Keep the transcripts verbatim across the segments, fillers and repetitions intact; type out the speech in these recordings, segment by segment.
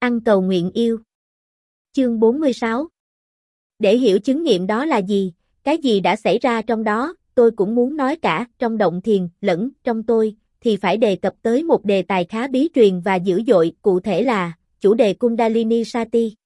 Ăn cầu nguyện yêu. Chương bốn mươi sáu. Để hiểu chứng nghiệm đó là gì, cái gì đã xảy ra trong đó, tôi cũng muốn nói cả trong động thiền lẫn trong tôi, thì phải đề cập tới một đề tài khá bí truyền và dữ dội, cụ thể là chủ đề Kundalini Sati.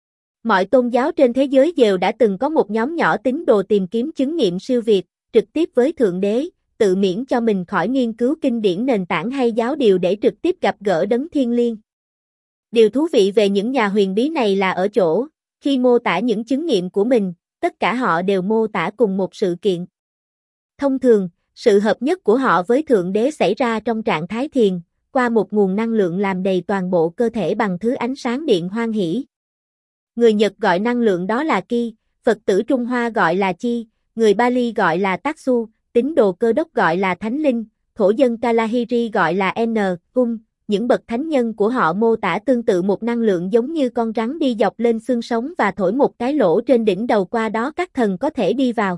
Mọi tôn giáo trên thế giới đều đã từng có một nhóm nhỏ tín đồ tìm kiếm chứng nghiệm siêu việt, trực tiếp với Thượng Đế, tự miễn cho mình khỏi nghiên cứu kinh điển nền tảng hay giáo điều để trực tiếp gặp gỡ đấng thiêng liêng. Điều thú vị về những nhà huyền bí này là ở chỗ, khi mô tả những chứng nghiệm của mình, tất cả họ đều mô tả cùng một sự kiện. Thông thường, sự hợp nhất của họ với Thượng Đế xảy ra trong trạng thái thiền, qua một nguồn năng lượng làm đầy toàn bộ cơ thể bằng thứ ánh sáng điện hoan hỷ. Người Nhật gọi năng lượng đó là Ki, Phật tử Trung Hoa gọi là Chi, người Bali gọi là Tatsu, tín đồ Cơ đốc gọi là Thánh Linh, thổ dân Kalahari gọi là N, Um. Những bậc thánh nhân của họ mô tả tương tự một năng lượng giống như con rắn đi dọc lên xương sống và thổi một cái lỗ trên đỉnh đầu, qua đó các thần có thể đi vào.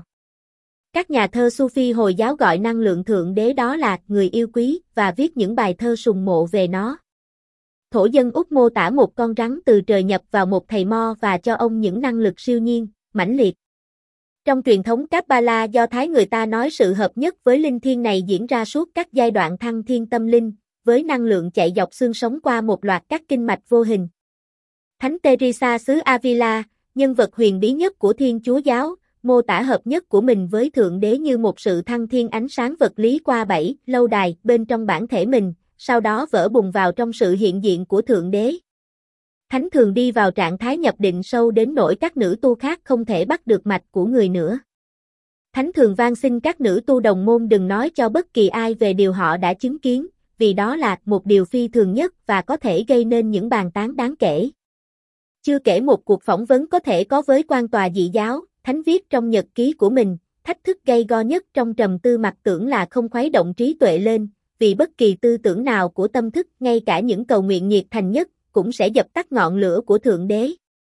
Các nhà thơ Sufi Hồi giáo gọi năng lượng Thượng Đế đó là người yêu quý và viết những bài thơ sùng mộ về nó. Thổ dân Úc mô tả một con rắn từ trời nhập vào một thầy mo và cho ông những năng lực siêu nhiên, mãnh liệt. Trong truyền thống Kabbalah Do Thái, người ta nói sự hợp nhất với linh thiêng này diễn ra suốt các giai đoạn thăng thiên tâm linh, với năng lượng chạy dọc xương sống qua một loạt các kinh mạch vô hình. Thánh Teresa xứ Avila, nhân vật huyền bí nhất của Thiên Chúa giáo, mô tả hợp nhất của mình với Thượng Đế như một sự thăng thiên ánh sáng vật lý qua bảy lâu đài bên trong bản thể mình, sau đó vỡ bùng vào trong sự hiện diện của Thượng Đế. Thánh thường đi vào trạng thái nhập định sâu đến nỗi các nữ tu khác không thể bắt được mạch của người nữa. Thánh thường van xin các nữ tu đồng môn đừng nói cho bất kỳ ai về điều họ đã chứng kiến, vì đó là một điều phi thường nhất và có thể gây nên những bàn tán đáng kể. Chưa kể một cuộc phỏng vấn có thể có với quan tòa dị giáo, Thánh viết trong nhật ký của mình, thách thức gay go nhất trong trầm tư mặc tưởng là không khuấy động trí tuệ lên, vì bất kỳ tư tưởng nào của tâm thức, ngay cả những cầu nguyện nhiệt thành nhất, cũng sẽ dập tắt ngọn lửa của Thượng Đế.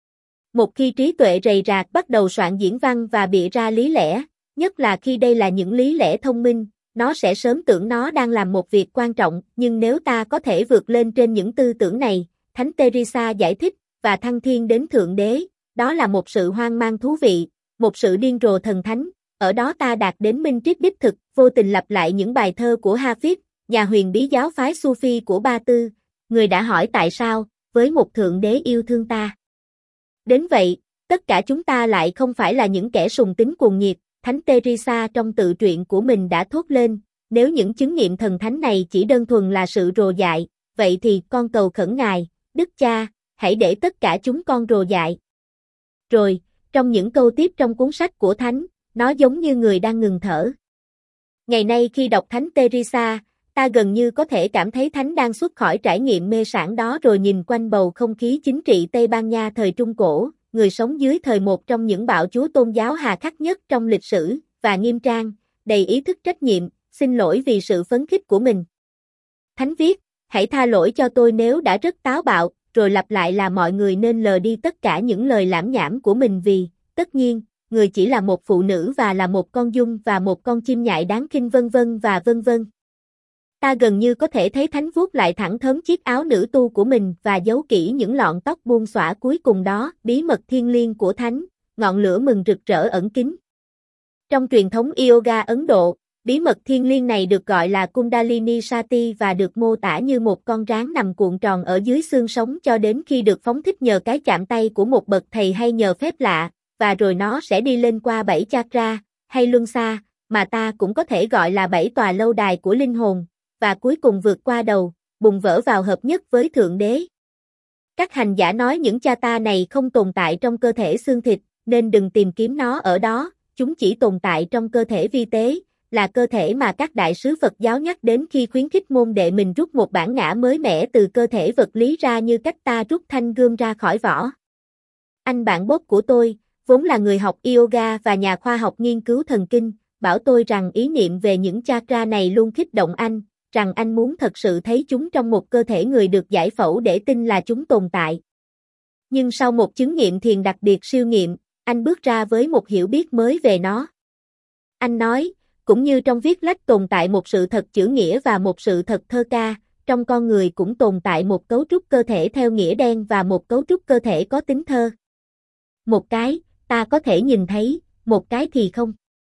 Một khi trí tuệ rầy rạc bắt đầu soạn diễn văn và bịa ra lý lẽ, nhất là khi đây là những lý lẽ thông minh, nó sẽ sớm tưởng nó đang làm một việc quan trọng, nhưng nếu ta có thể vượt lên trên những tư tưởng này, Thánh Teresa giải thích, và thăng thiên đến Thượng Đế, đó là một sự hoang mang thú vị, một sự điên rồ thần thánh, ở đó ta đạt đến minh triết đích thực, vô tình lặp lại những bài thơ của Hafiz, nhà huyền bí giáo phái Sufi của Ba Tư, người đã hỏi tại sao, với một Thượng Đế yêu thương ta. Đến vậy, tất cả chúng ta lại không phải là những kẻ sùng tín cuồng nhiệt. Thánh Teresa trong tự truyện của mình đã thốt lên, nếu những chứng nghiệm thần thánh này chỉ đơn thuần là sự rồ dại, vậy thì con cầu khẩn Ngài, Đức Cha, hãy để tất cả chúng con rồ dại. Rồi, trong những câu tiếp trong cuốn sách của Thánh, nó giống như người đang ngừng thở. Ngày nay khi đọc Thánh Teresa, ta gần như có thể cảm thấy Thánh đang xuất khỏi trải nghiệm mê sảng đó rồi nhìn quanh bầu không khí chính trị Tây Ban Nha thời Trung Cổ, người sống dưới thời một trong những bạo chúa tôn giáo hà khắc nhất trong lịch sử, và nghiêm trang, đầy ý thức trách nhiệm, xin lỗi vì sự phấn khích của mình. Thánh viết, hãy tha lỗi cho tôi nếu đã rất táo bạo, rồi lặp lại là mọi người nên lờ đi tất cả những lời lảm nhảm của mình vì, tất nhiên, người chỉ là một phụ nữ và là một con giun và một con chim nhại đáng khinh vân vân và vân vân. Ta gần như có thể thấy Thánh vuốt lại thẳng thớm chiếc áo nữ tu của mình và giấu kỹ những lọn tóc buông xõa cuối cùng đó, bí mật thiêng liêng của Thánh, ngọn lửa mừng rực rỡ ẩn kín. Trong truyền thống yoga Ấn Độ, bí mật thiêng liêng này được gọi là Kundalini Sati và được mô tả như một con rắn nằm cuộn tròn ở dưới xương sống cho đến khi được phóng thích nhờ cái chạm tay của một bậc thầy hay nhờ phép lạ, và rồi nó sẽ đi lên qua bảy chakra, hay luân xa, mà ta cũng có thể gọi là bảy tòa lâu đài của linh hồn, và cuối cùng vượt qua đầu, bùng vỡ vào hợp nhất với Thượng Đế. Các hành giả nói những chata này không tồn tại trong cơ thể xương thịt, nên đừng tìm kiếm nó ở đó, chúng chỉ tồn tại trong cơ thể vi tế, là cơ thể mà các đại sứ Phật giáo nhắc đến khi khuyến khích môn đệ mình rút một bản ngã mới mẻ từ cơ thể vật lý ra như cách ta rút thanh gươm ra khỏi vỏ. Anh bạn Bob của tôi, vốn là người học yoga và nhà khoa học nghiên cứu thần kinh, bảo tôi rằng ý niệm về những chakra này luôn kích động anh, rằng anh muốn thật sự thấy chúng trong một cơ thể người được giải phẫu để tin là chúng tồn tại. Nhưng sau một chứng nghiệm thiền đặc biệt siêu nghiệm, anh bước ra với một hiểu biết mới về nó. Anh nói, cũng như trong viết lách tồn tại một sự thật chữ nghĩa và một sự thật thơ ca, trong con người cũng tồn tại một cấu trúc cơ thể theo nghĩa đen và một cấu trúc cơ thể có tính thơ. Một cái, ta có thể nhìn thấy, một cái thì không.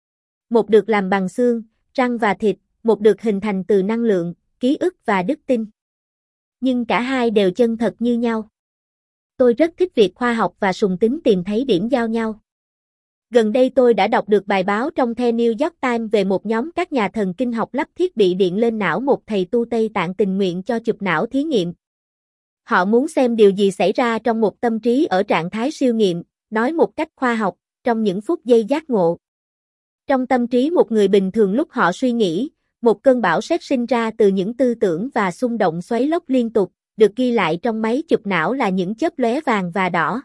Một được làm bằng xương, răng và thịt, một được hình thành từ năng lượng, ký ức và đức tin. Nhưng cả hai đều chân thật như nhau. Tôi rất thích việc khoa học và sùng tín tìm thấy điểm giao nhau. Gần đây tôi đã đọc được bài báo trong The New York Times về một nhóm các nhà thần kinh học lắp thiết bị điện lên não một thầy tu Tây Tạng tình nguyện cho chụp não thí nghiệm. Họ muốn xem điều gì xảy ra trong một tâm trí ở trạng thái siêu nghiệm, nói một cách khoa học, trong những phút giây giác ngộ. Trong tâm trí một người bình thường lúc họ suy nghĩ, một cơn bão sét sinh ra từ những tư tưởng và xung động xoáy lốc liên tục, được ghi lại trong máy chụp não là những chớp lóe vàng và đỏ.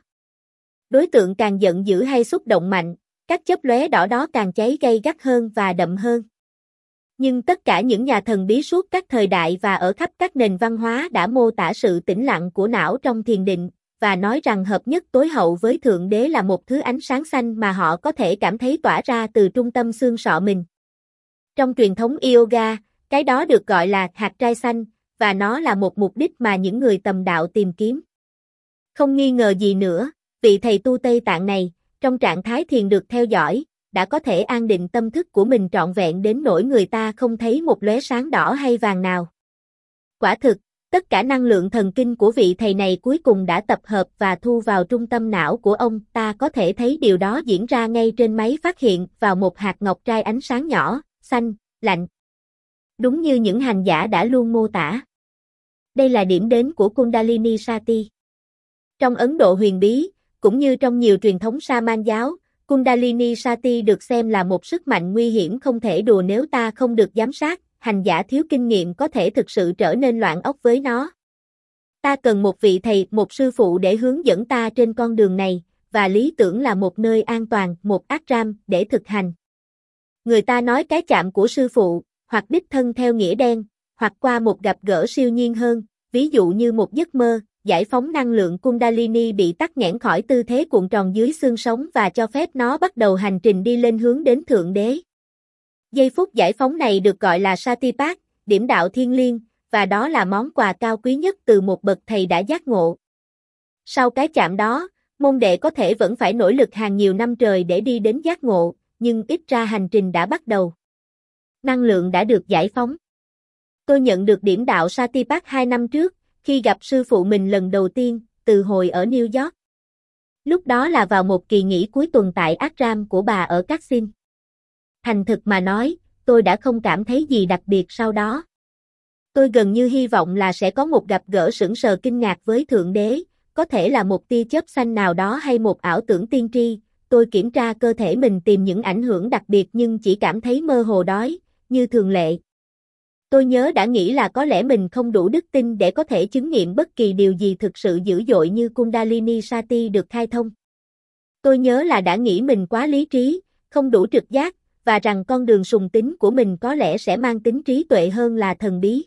Đối tượng càng giận dữ hay xúc động mạnh, các chớp lóe đỏ đó càng cháy gay gắt hơn và đậm hơn. Nhưng tất cả những nhà thần bí suốt các thời đại và ở khắp các nền văn hóa đã mô tả sự tĩnh lặng của não trong thiền định, và nói rằng hợp nhất tối hậu với Thượng Đế là một thứ ánh sáng xanh mà họ có thể cảm thấy tỏa ra từ trung tâm xương sọ mình. Trong truyền thống yoga, cái đó được gọi là hạt trai xanh, và nó là một mục đích mà những người tầm đạo tìm kiếm. Không nghi ngờ gì nữa, vị thầy tu Tây Tạng này, trong trạng thái thiền được theo dõi, đã có thể an định tâm thức của mình trọn vẹn đến nỗi người ta không thấy một lóe sáng đỏ hay vàng nào. Quả thực, tất cả năng lượng thần kinh của vị thầy này cuối cùng đã tập hợp và thu vào trung tâm não của ông, ta có thể thấy điều đó diễn ra ngay trên máy phát hiện vào một hạt ngọc trai ánh sáng nhỏ, xanh, lạnh. Đúng như những hành giả đã luôn mô tả. Đây là điểm đến của Kundalini Sati. Trong Ấn Độ huyền bí, cũng như trong nhiều truyền thống Saman giáo, Kundalini Sati được xem là một sức mạnh nguy hiểm không thể đùa nếu ta không được giám sát, hành giả thiếu kinh nghiệm có thể thực sự trở nên loạn óc với nó. Ta cần một vị thầy, một sư phụ để hướng dẫn ta trên con đường này, và lý tưởng là một nơi an toàn, một ashram, để thực hành. Người ta nói cái chạm của sư phụ, hoặc đích thân theo nghĩa đen, hoặc qua một gặp gỡ siêu nhiên hơn, ví dụ như một giấc mơ, giải phóng năng lượng Kundalini bị tắc nghẽn khỏi tư thế cuộn tròn dưới xương sống và cho phép nó bắt đầu hành trình đi lên hướng đến Thượng Đế. Giây phút giải phóng này được gọi là Satipat, điểm đạo thiên liêng, và đó là món quà cao quý nhất từ một bậc thầy đã giác ngộ. Sau cái chạm đó, môn đệ có thể vẫn phải nỗ lực hàng nhiều năm trời để đi đến giác ngộ, nhưng ít ra hành trình đã bắt đầu. Năng lượng đã được giải phóng. Tôi nhận được điểm đạo Satipat hai năm trước, khi gặp sư phụ mình lần đầu tiên, từ hồi ở New York. Lúc đó là vào một kỳ nghỉ cuối tuần tại ashram của bà ở Kassim. Thành thực mà nói, tôi đã không cảm thấy gì đặc biệt sau đó. Tôi gần như hy vọng là sẽ có một gặp gỡ sững sờ kinh ngạc với Thượng Đế, có thể là một tia chớp xanh nào đó hay một ảo tưởng tiên tri. Tôi kiểm tra cơ thể mình tìm những ảnh hưởng đặc biệt nhưng chỉ cảm thấy mơ hồ đói, như thường lệ. Tôi nhớ đã nghĩ là có lẽ mình không đủ đức tin để có thể chứng nghiệm bất kỳ điều gì thực sự dữ dội như Kundalini Sati được khai thông. Tôi nhớ là đã nghĩ mình quá lý trí, không đủ trực giác, và rằng con đường sùng tín của mình có lẽ sẽ mang tính trí tuệ hơn là thần bí.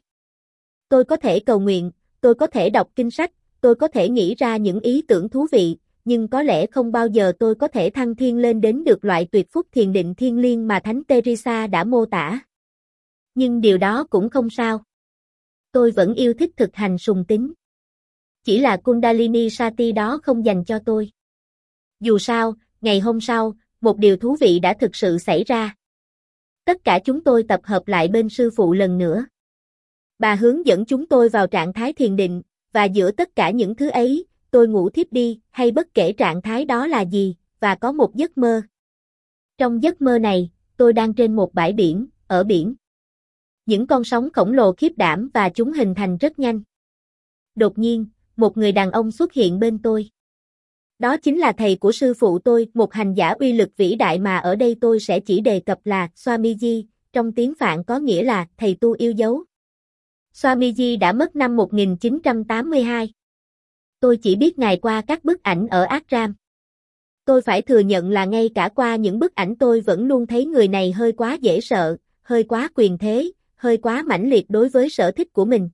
Tôi có thể cầu nguyện, tôi có thể đọc kinh sách, tôi có thể nghĩ ra những ý tưởng thú vị, nhưng có lẽ không bao giờ tôi có thể thăng thiên lên đến được loại tuyệt phúc thiền định thiên liêng mà Thánh Teresa đã mô tả. Nhưng điều đó cũng không sao. Tôi vẫn yêu thích thực hành sùng tín. Chỉ là Kundalini Sati đó không dành cho tôi. Dù sao, ngày hôm sau, một điều thú vị đã thực sự xảy ra. Tất cả chúng tôi tập hợp lại bên sư phụ lần nữa. Bà hướng dẫn chúng tôi vào trạng thái thiền định, và giữa tất cả những thứ ấy, tôi ngủ thiếp đi, hay bất kể trạng thái đó là gì, và có một giấc mơ. Trong giấc mơ này, tôi đang trên một bãi biển, ở biển. Những con sóng khổng lồ khiếp đảm và chúng hình thành rất nhanh. Đột nhiên, một người đàn ông xuất hiện bên tôi. Đó chính là thầy của sư phụ tôi, một hành giả uy lực vĩ đại mà ở đây tôi sẽ chỉ đề cập là Swamiji, trong tiếng Phạn có nghĩa là thầy tu yêu dấu. Swamiji đã mất năm một nghìn chín trăm tám mươi hai. Tôi chỉ biết ngài qua các bức ảnh ở ashram. Tôi phải thừa nhận là ngay cả qua những bức ảnh tôi vẫn luôn thấy người này hơi quá dễ sợ, hơi quá quyền thế, hơi quá mãnh liệt đối với sở thích của mình.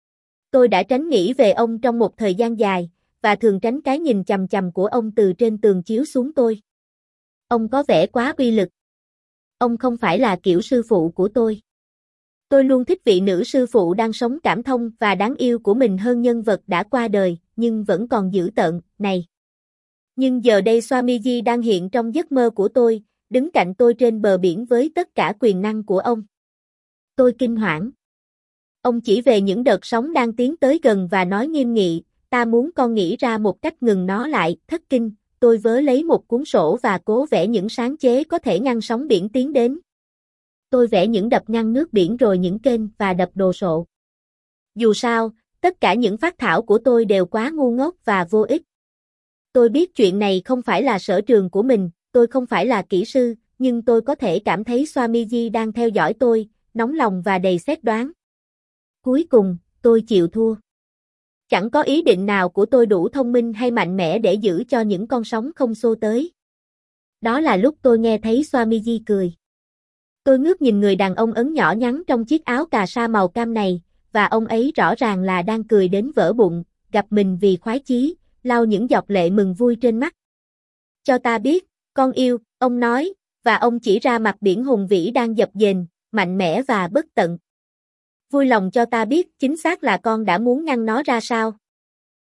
Tôi đã tránh nghĩ về ông trong một thời gian dài, và thường tránh cái nhìn chằm chằm của ông từ trên tường chiếu xuống tôi. Ông có vẻ quá uy lực. Ông không phải là kiểu sư phụ của tôi. Tôi luôn thích vị nữ sư phụ đang sống cảm thông và đáng yêu của mình hơn nhân vật đã qua đời, nhưng vẫn còn dữ tợn, này. Nhưng giờ đây Swamiji đang hiện trong giấc mơ của tôi, đứng cạnh tôi trên bờ biển với tất cả quyền năng của ông. Tôi kinh hoảng. Ông chỉ về những đợt sóng đang tiến tới gần và nói nghiêm nghị, ta muốn con nghĩ ra một cách ngừng nó lại, thất kinh. Tôi vớ lấy một cuốn sổ và cố vẽ những sáng chế có thể ngăn sóng biển tiến đến. Tôi vẽ những đập ngăn nước biển rồi những kênh và đập đồ sộ. Dù sao, tất cả những phác thảo của tôi đều quá ngu ngốc và vô ích. Tôi biết chuyện này không phải là sở trường của mình, tôi không phải là kỹ sư, nhưng tôi có thể cảm thấy Swamiji đang theo dõi tôi, nóng lòng và đầy xét đoán. Cuối cùng, tôi chịu thua. Chẳng có ý định nào của tôi đủ thông minh hay mạnh mẽ để giữ cho những con sóng không xô tới. Đó là lúc tôi nghe thấy Swamiji cười. Tôi ngước nhìn người đàn ông ấn nhỏ nhắn trong chiếc áo cà sa màu cam này, và ông ấy rõ ràng là đang cười đến vỡ bụng, gặp mình vì khoái chí, lau những giọt lệ mừng vui trên mắt. Cho ta biết, con yêu, ông nói, và ông chỉ ra mặt biển hùng vĩ đang dập dềnh, mạnh mẽ và bất tận. Vui lòng cho ta biết chính xác là con đã muốn ngăn nó ra sao.